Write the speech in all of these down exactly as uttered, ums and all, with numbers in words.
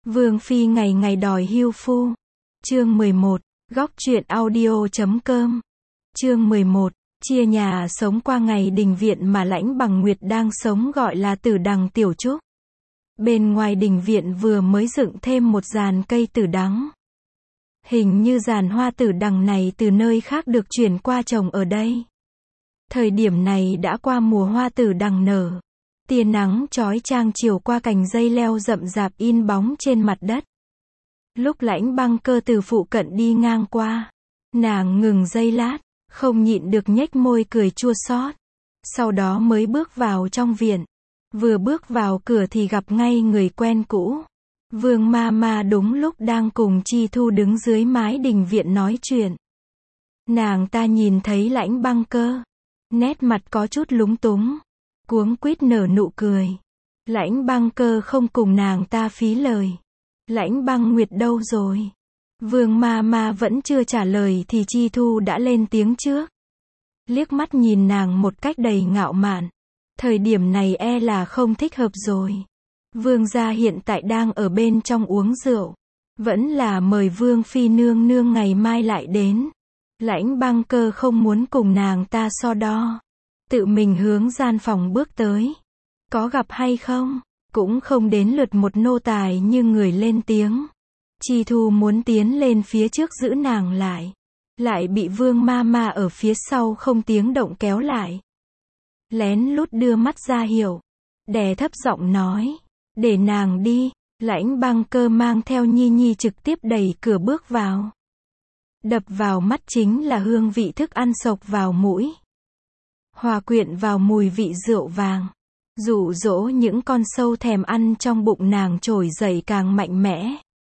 Vương phi ngày ngày đòi hưu phu. Chương mười một, góc truyện audio chấm com. Chương mười một, chia nhà sống qua ngày đình viện mà Lãnh Bằng Nguyệt đang sống gọi là Tử Đằng Tiểu Trúc. Bên ngoài đình viện vừa mới dựng thêm một giàn cây tử đắng. Hình như giàn hoa tử đằng này từ nơi khác được chuyển qua trồng ở đây. Thời điểm này đã qua mùa hoa tử đằng nở. Tia nắng chói chang chiều qua cành dây leo rậm rạp in bóng trên mặt đất. Lúc Lãnh Băng Cơ từ phụ cận đi ngang qua, nàng ngừng giây lát, không nhịn được nhếch môi cười chua xót. Sau đó mới bước vào trong viện. Vừa bước vào cửa thì gặp ngay người quen cũ. Vương ma ma đúng lúc đang cùng Chi Thu đứng dưới mái đình viện nói chuyện. Nàng ta nhìn thấy Lãnh Băng Cơ, nét mặt có chút lúng túng, cuống quýt nở nụ cười. Lãnh Băng Cơ không cùng nàng ta phí lời. Lãnh Băng Nguyệt đâu rồi? Vương ma ma vẫn chưa trả lời thì Chi Thu đã lên tiếng trước. Liếc mắt nhìn nàng một cách đầy ngạo mạn. Thời điểm này e là không thích hợp rồi. Vương gia hiện tại đang ở bên trong uống rượu. Vẫn là mời Vương phi nương nương ngày mai lại đến. Lãnh Băng Cơ không muốn cùng nàng ta so đo. Tự mình hướng gian phòng bước tới. Có gặp hay không? Cũng không đến lượt một nô tài như người lên tiếng. Chi Thu muốn tiến lên phía trước giữ nàng lại. Lại bị Vương ma ma ở phía sau không tiếng động kéo lại. Lén lút đưa mắt ra hiệu. Đè thấp giọng nói. Để nàng đi. Lãnh Băng Cơ mang theo Nhi Nhi trực tiếp đẩy cửa bước vào. Đập vào mắt chính là hương vị thức ăn sộc vào mũi. Hòa quyện vào mùi vị rượu vàng. Dụ dỗ những con sâu thèm ăn trong bụng nàng trồi dậy càng mạnh mẽ.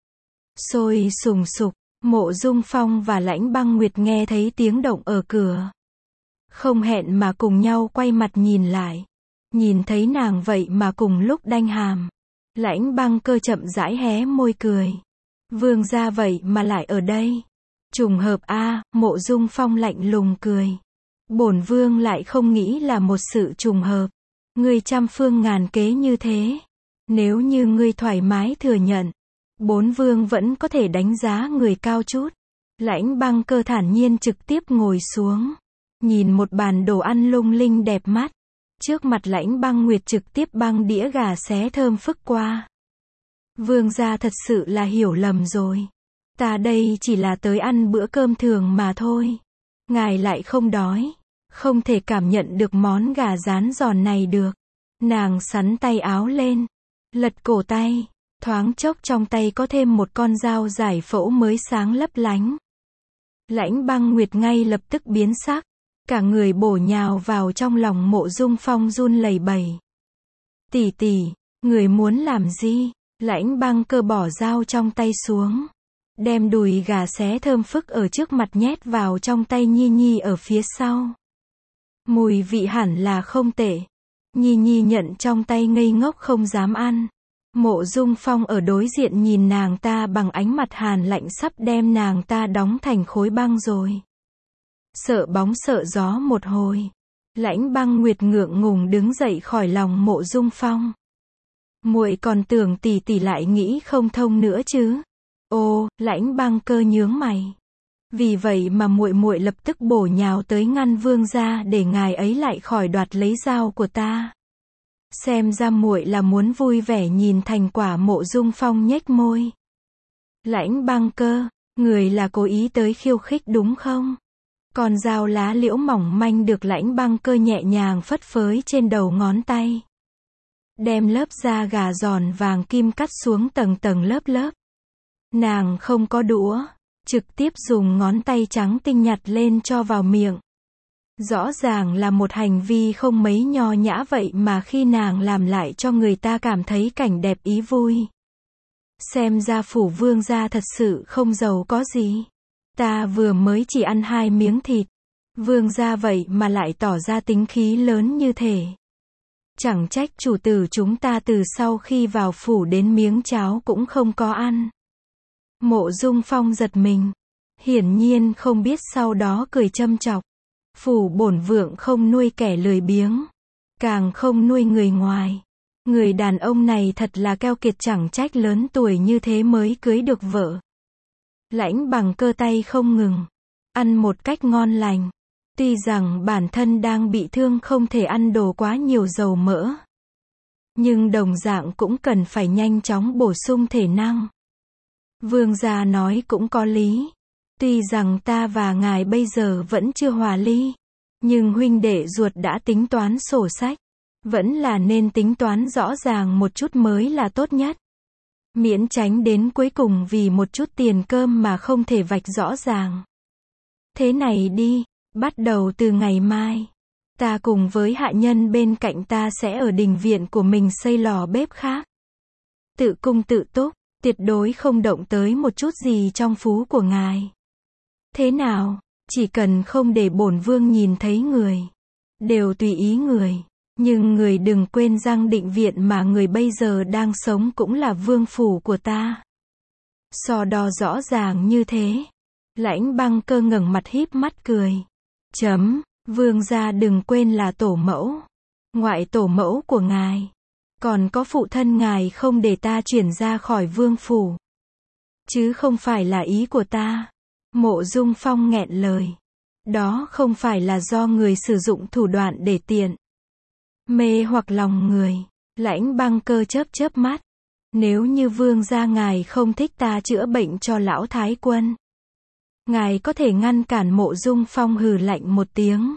Sôi sùng sục, Mộ Dung Phong và Lãnh Băng Nguyệt nghe thấy tiếng động ở cửa. Không hẹn mà cùng nhau quay mặt nhìn lại. Nhìn thấy nàng vậy mà cùng lúc đanh hàm. Lãnh Băng Cơ chậm rãi hé môi cười. Vương gia vậy mà lại ở đây. Trùng hợp a, à, Mộ Dung Phong lạnh lùng cười. Bổn vương lại không nghĩ là một sự trùng hợp. Ngươi trăm phương ngàn kế như thế. Nếu như ngươi thoải mái thừa nhận, bốn vương vẫn có thể đánh giá người cao chút. Lãnh Băng Cơ thản nhiên trực tiếp ngồi xuống. Nhìn một bàn đồ ăn lung linh đẹp mắt. Trước mặt Lãnh Băng Nguyệt trực tiếp băng đĩa gà xé thơm phức qua. Vương gia thật sự là hiểu lầm rồi. Ta đây chỉ là tới ăn bữa cơm thường mà thôi. Ngài lại không đói. Không thể cảm nhận được món gà rán giòn này được. Nàng xắn tay áo lên. Lật cổ tay. Thoáng chốc trong tay có thêm một con dao giải phẫu mới sáng lấp lánh. Lãnh Băng Nguyệt ngay lập tức biến sắc. Cả người bổ nhào vào trong lòng Mộ Dung Phong run lẩy bẩy. Tỷ tỷ, người muốn làm gì? Lãnh Băng Cơ bỏ dao trong tay xuống. Đem đùi gà xé thơm phức ở trước mặt nhét vào trong tay Nhi Nhi ở phía sau. Mùi vị hẳn là không tệ. Nhi Nhi nhận trong tay ngây ngốc không dám ăn. Mộ Dung Phong ở đối diện nhìn nàng ta bằng ánh mặt hàn lạnh sắp đem nàng ta đóng thành khối băng rồi. Sợ bóng sợ gió một hồi. Lãnh Băng Nguyệt ngượng ngùng đứng dậy khỏi lòng Mộ Dung Phong. Muội còn tưởng tỷ tỷ lại nghĩ không thông nữa chứ. Ô, Lãnh Băng Cơ nhướng mày. Vì vậy mà muội muội lập tức bổ nhào tới ngăn vương gia để ngài ấy lại khỏi đoạt lấy dao của ta. Xem ra muội là muốn vui vẻ nhìn thành quả. Mộ Dung Phong nhếch môi. Lãnh Băng Cơ, người là cố ý tới khiêu khích đúng không? Con dao lá liễu mỏng manh được Lãnh Băng Cơ nhẹ nhàng phất phới trên đầu ngón tay. Đem lớp da gà giòn vàng kim cắt xuống tầng tầng lớp lớp. Nàng không có đũa. Trực tiếp dùng ngón tay trắng tinh nhặt lên cho vào miệng. Rõ ràng là một hành vi không mấy nho nhã vậy mà khi nàng làm lại cho người ta cảm thấy cảnh đẹp ý vui. Xem ra phủ vương gia thật sự không giàu có gì. Ta vừa mới chỉ ăn hai miếng thịt. Vương gia vậy mà lại tỏ ra tính khí lớn như thế. Chẳng trách chủ tử chúng ta từ sau khi vào phủ đến miếng cháo cũng không có ăn. Mộ Dung Phong giật mình. Hiển nhiên không biết sau đó cười châm chọc. Phủ bổn vượng không nuôi kẻ lười biếng. Càng không nuôi người ngoài. Người đàn ông này thật là keo kiệt, chẳng trách lớn tuổi như thế mới cưới được vợ. Lãnh Bằng Cơ tay không ngừng ăn một cách ngon lành. Tuy rằng bản thân đang bị thương không thể ăn đồ quá nhiều dầu mỡ, nhưng đồng dạng cũng cần phải nhanh chóng bổ sung thể năng. Vương gia nói cũng có lý. Tuy rằng ta và ngài bây giờ vẫn chưa hòa ly, nhưng huynh đệ ruột đã tính toán sổ sách. Vẫn là nên tính toán rõ ràng một chút mới là tốt nhất. Miễn tránh đến cuối cùng vì một chút tiền cơm mà không thể vạch rõ ràng. Thế này đi, bắt đầu từ ngày mai, ta cùng với hạ nhân bên cạnh ta sẽ ở đình viện của mình xây lò bếp khác. Tự cung tự túc, tuyệt đối không động tới một chút gì trong phú của ngài. Thế nào, chỉ cần không để bổn vương nhìn thấy người, đều tùy ý người. Nhưng người đừng quên rằng định viện mà người bây giờ đang sống cũng là vương phủ của ta. So đo rõ ràng như thế. Lãnh Băng Cơ ngẩng mặt híp mắt cười. Chấm, vương gia đừng quên là tổ mẫu. Ngoại tổ mẫu của ngài. Còn có phụ thân ngài không để ta chuyển ra khỏi vương phủ. Chứ không phải là ý của ta. Mộ Dung Phong nghẹn lời. Đó không phải là do người sử dụng thủ đoạn để tiện mê hoặc lòng người. Lãnh Băng Cơ chớp chớp mắt. Nếu như vương gia ngài không thích ta chữa bệnh cho lão thái quân, ngài có thể ngăn cản. Mộ Dung Phong hừ lạnh một tiếng.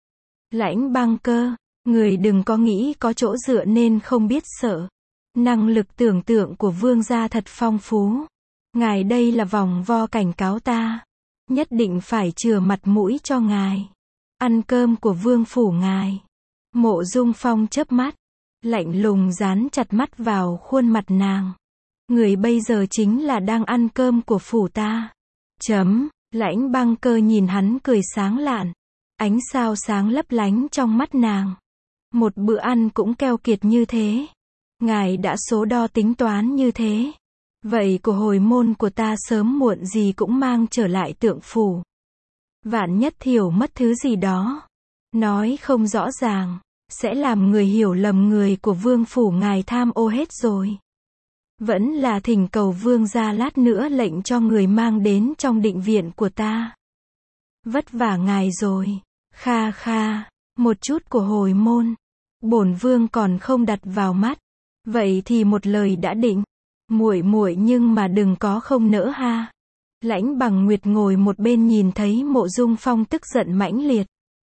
Lãnh Băng Cơ, người đừng có nghĩ có chỗ dựa nên không biết sợ. Năng lực tưởng tượng của vương gia thật phong phú. Ngài đây là vòng vo cảnh cáo ta. Nhất định phải chừa mặt mũi cho ngài. Ăn cơm của vương phủ ngài. Mộ Dung Phong chớp mắt, lạnh lùng dán chặt mắt vào khuôn mặt nàng. Người bây giờ chính là đang ăn cơm của phủ ta. Chấm, Lãnh Băng Cơ nhìn hắn cười sáng lạn. Ánh sao sáng lấp lánh trong mắt nàng. Một bữa ăn cũng keo kiệt như thế. Ngài đã số đo tính toán như thế. Vậy của hồi môn của ta sớm muộn gì cũng mang trở lại Tượng phủ. Vạn nhất thiểu mất thứ gì đó. Nói không rõ ràng, sẽ làm người hiểu lầm người của vương phủ ngài tham ô hết rồi. Vẫn là thỉnh cầu vương gia lát nữa lệnh cho người mang đến trong định viện của ta. Vất vả ngài rồi. Kha kha, một chút của hồi môn. Bổn vương còn không đặt vào mắt. Vậy thì một lời đã định. Muội muội nhưng mà đừng có không nỡ ha. Lãnh Bằng Nguyệt ngồi một bên nhìn thấy Mộ Dung Phong tức giận mãnh liệt.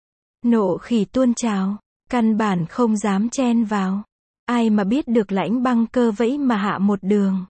Nộ khí tuôn trào, căn bản không dám chen vào. Ai mà biết được Lãnh Băng Cơ vẫy mà hạ một đường.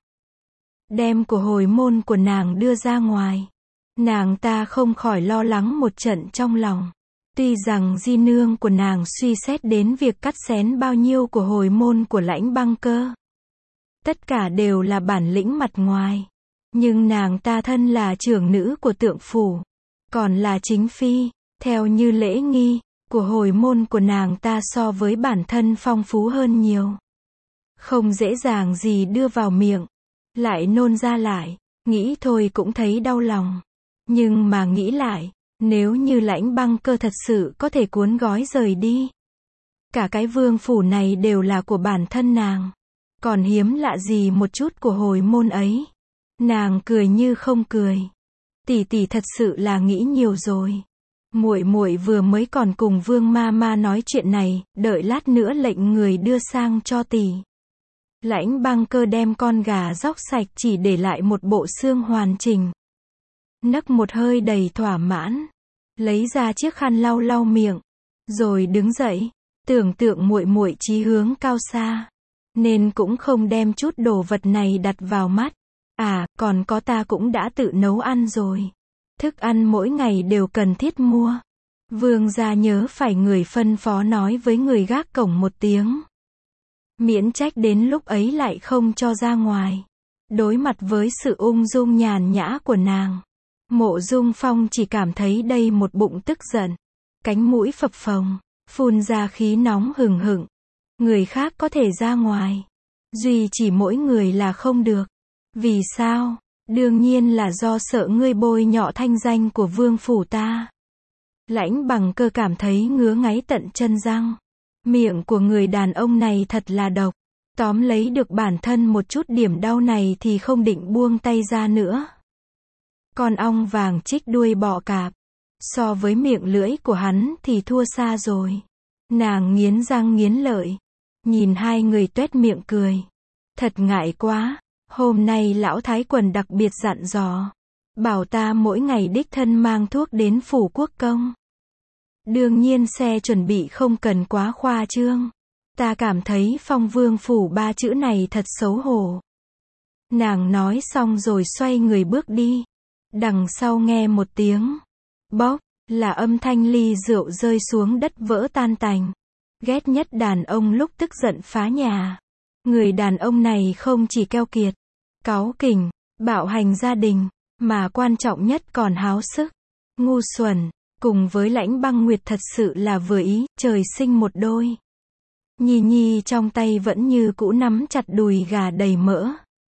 Đem của hồi môn của nàng đưa ra ngoài. Nàng ta không khỏi lo lắng một trận trong lòng. Tuy rằng di nương của nàng suy xét đến việc cắt xén bao nhiêu của hồi môn của Lãnh Băng Cơ. Tất cả đều là bản lĩnh mặt ngoài. Nhưng nàng ta thân là trưởng nữ của Tượng phủ. Còn là chính phi. Theo như lễ nghi, của hồi môn của nàng ta so với bản thân phong phú hơn nhiều. Không dễ dàng gì đưa vào miệng. Lại nôn ra lại. Nghĩ thôi cũng thấy đau lòng. Nhưng mà nghĩ lại, nếu như Lãnh Băng Cơ thật sự có thể cuốn gói rời đi. Cả cái vương phủ này đều là của bản thân nàng. Còn hiếm lạ gì một chút của hồi môn ấy. Nàng cười như không cười. Tỷ tỷ thật sự là nghĩ nhiều rồi. Muội muội vừa mới còn cùng Vương ma ma nói chuyện này, đợi lát nữa lệnh người đưa sang cho tỷ. Lãnh Băng Cơ đem con gà róc sạch chỉ để lại một bộ xương hoàn chỉnh. Nấc một hơi đầy thỏa mãn, lấy ra chiếc khăn lau lau miệng, rồi đứng dậy, tưởng tượng muội muội chí hướng cao xa, nên cũng không đem chút đồ vật này đặt vào mắt. À, còn có ta cũng đã tự nấu ăn rồi. Thức ăn mỗi ngày đều cần thiết mua. Vương gia nhớ phải người phân phó nói với người gác cổng một tiếng. Miễn trách đến lúc ấy lại không cho ra ngoài. Đối mặt với sự ung dung nhàn nhã của nàng, Mộ Dung Phong chỉ cảm thấy đây một bụng tức giận. Cánh mũi phập phồng, phun ra khí nóng hừng hực. Người khác có thể ra ngoài. Duy chỉ mỗi người là không được. Vì sao? Đương nhiên là do sợ ngươi bôi nhọ thanh danh của vương phủ ta. Lãnh Bằng Cơ cảm thấy ngứa ngáy tận chân răng. Miệng của người đàn ông này thật là độc. Tóm lấy được bản thân một chút điểm đau này thì không định buông tay ra nữa. Con ong vàng chích đuôi bọ cạp. So với miệng lưỡi của hắn thì thua xa rồi. Nàng nghiến răng nghiến lợi. Nhìn hai người tuét miệng cười. Thật ngại quá. Hôm nay lão thái quần đặc biệt dặn dò. Bảo ta mỗi ngày đích thân mang thuốc đến phủ quốc công. Đương nhiên xe chuẩn bị không cần quá khoa trương. Ta cảm thấy phong vương phủ ba chữ này thật xấu hổ. Nàng nói xong rồi xoay người bước đi. Đằng sau nghe một tiếng bóp, là âm thanh ly rượu rơi xuống đất vỡ tan tành. Ghét nhất đàn ông lúc tức giận phá nhà. Người đàn ông này không chỉ keo kiệt, cáu kỉnh, bạo hành gia đình, mà quan trọng nhất còn háo sức, ngu xuẩn, cùng với Lãnh Băng Nguyệt thật sự là vừa ý, trời sinh một đôi. Nhi Nhi trong tay vẫn như cũ nắm chặt đùi gà đầy mỡ.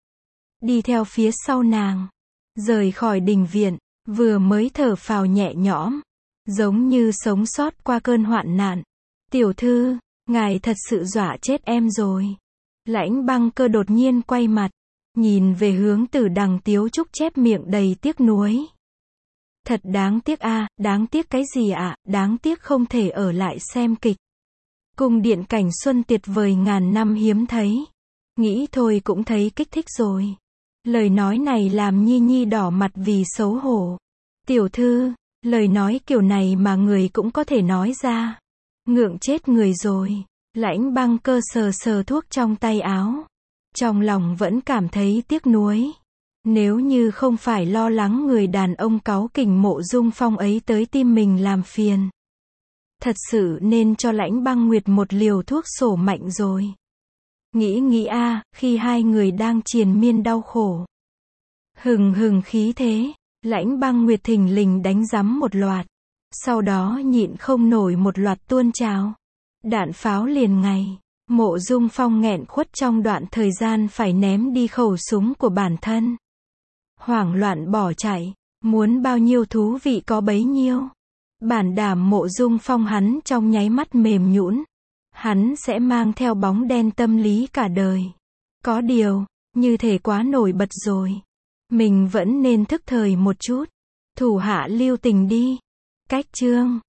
Đi theo phía sau nàng, rời khỏi đình viện, vừa mới thở phào nhẹ nhõm, giống như sống sót qua cơn hoạn nạn. Tiểu thư, ngài thật sự dọa chết em rồi. Lãnh Băng Cơ đột nhiên quay mặt, nhìn về hướng Tử Đằng Tiếu Trúc chép miệng đầy tiếc nuối. Thật đáng tiếc a, à, đáng tiếc cái gì ạ, à? Đáng tiếc không thể ở lại xem kịch. Cung điện cảnh xuân tuyệt vời ngàn năm hiếm thấy. Nghĩ thôi cũng thấy kích thích rồi. Lời nói này làm Nhi Nhi đỏ mặt vì xấu hổ. Tiểu thư, lời nói kiểu này mà người cũng có thể nói ra. Ngượng chết người rồi. Lãnh Băng Cơ sờ sờ thuốc trong tay áo. Trong lòng vẫn cảm thấy tiếc nuối. Nếu như không phải lo lắng người đàn ông cáu kỉnh Mộ Dung Phong ấy tới tim mình làm phiền. Thật sự nên cho Lãnh Băng Nguyệt một liều thuốc sổ mạnh rồi. Nghĩ nghĩ a, à, khi hai người đang triền miên đau khổ. Hừng hừng khí thế, Lãnh Băng Nguyệt thình lình đánh giấm một loạt. Sau đó nhịn không nổi một loạt tuôn trào. Đạn pháo liền ngày. Mộ Dung Phong nghẹn khuất trong đoạn thời gian phải ném đi khẩu súng của bản thân. Hoảng loạn bỏ chạy, muốn bao nhiêu thú vị có bấy nhiêu. Bản đảm Mộ Dung Phong hắn trong nháy mắt mềm nhũn. Hắn sẽ mang theo bóng đen tâm lý cả đời. Có điều, như thể quá nổi bật rồi. Mình vẫn nên thức thời một chút. Thủ hạ lưu tình đi. Cách chương